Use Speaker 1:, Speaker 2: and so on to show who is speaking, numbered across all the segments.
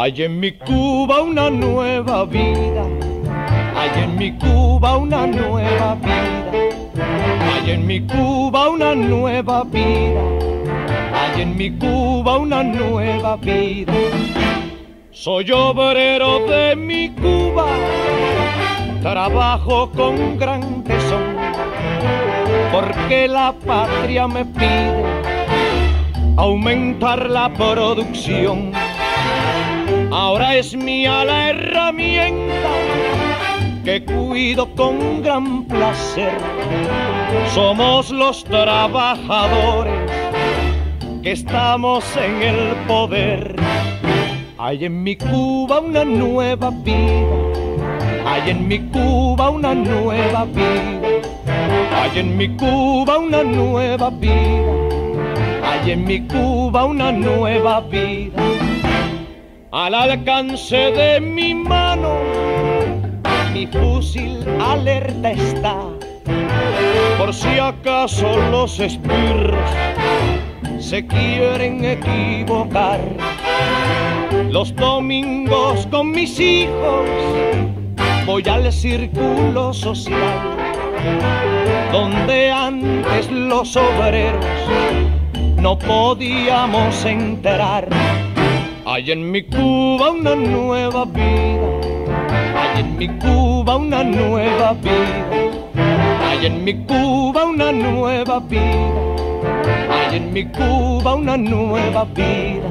Speaker 1: Hay en mi Cuba una nueva vida, hay en mi Cuba una nueva vida, hay en mi Cuba una nueva vida, hay en mi Cuba una nueva vida. Soy obrero de mi Cuba, trabajo con gran tesón, porque la patria me pide aumentar la producción. Ahora es mía la herramienta que cuido con gran placer. Somos los trabajadores que estamos en el poder. Hay en mi Cuba una nueva vida, hay en mi Cuba una nueva vida, hay en mi Cuba una nueva vida, hay en mi Cuba una nueva vida. Al alcance de mi mano, mi fusil alerta está, por si acaso los esbirros se quieren equivocar. Los domingos con mis hijos voy al círculo social, donde antes los obreros no podíamos entrar. Hay en mi Cuba una nueva vida, hay en mi Cuba una nueva vida, hay en mi Cuba una nueva vida, hay en mi Cuba una nueva vida.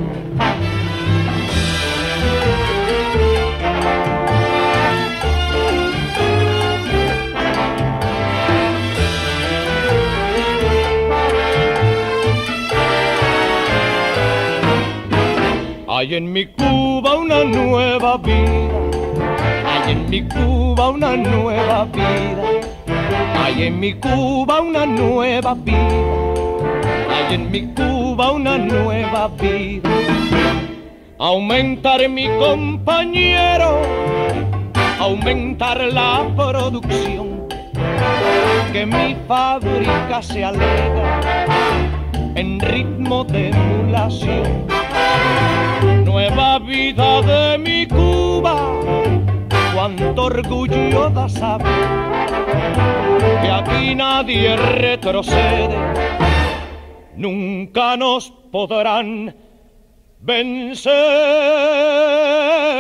Speaker 1: Hay en mi Cuba una nueva vida, hay en mi Cuba una nueva vida, hay en mi Cuba una nueva vida, hay en mi Cuba una nueva vida. Aumentar mi compañero, aumentar la producción, que mi fábrica se alegra en ritmo de emulación. Nueva vida de mi Cuba, cuánto orgullo da saber que aquí nadie retrocede, nunca nos podrán vencer.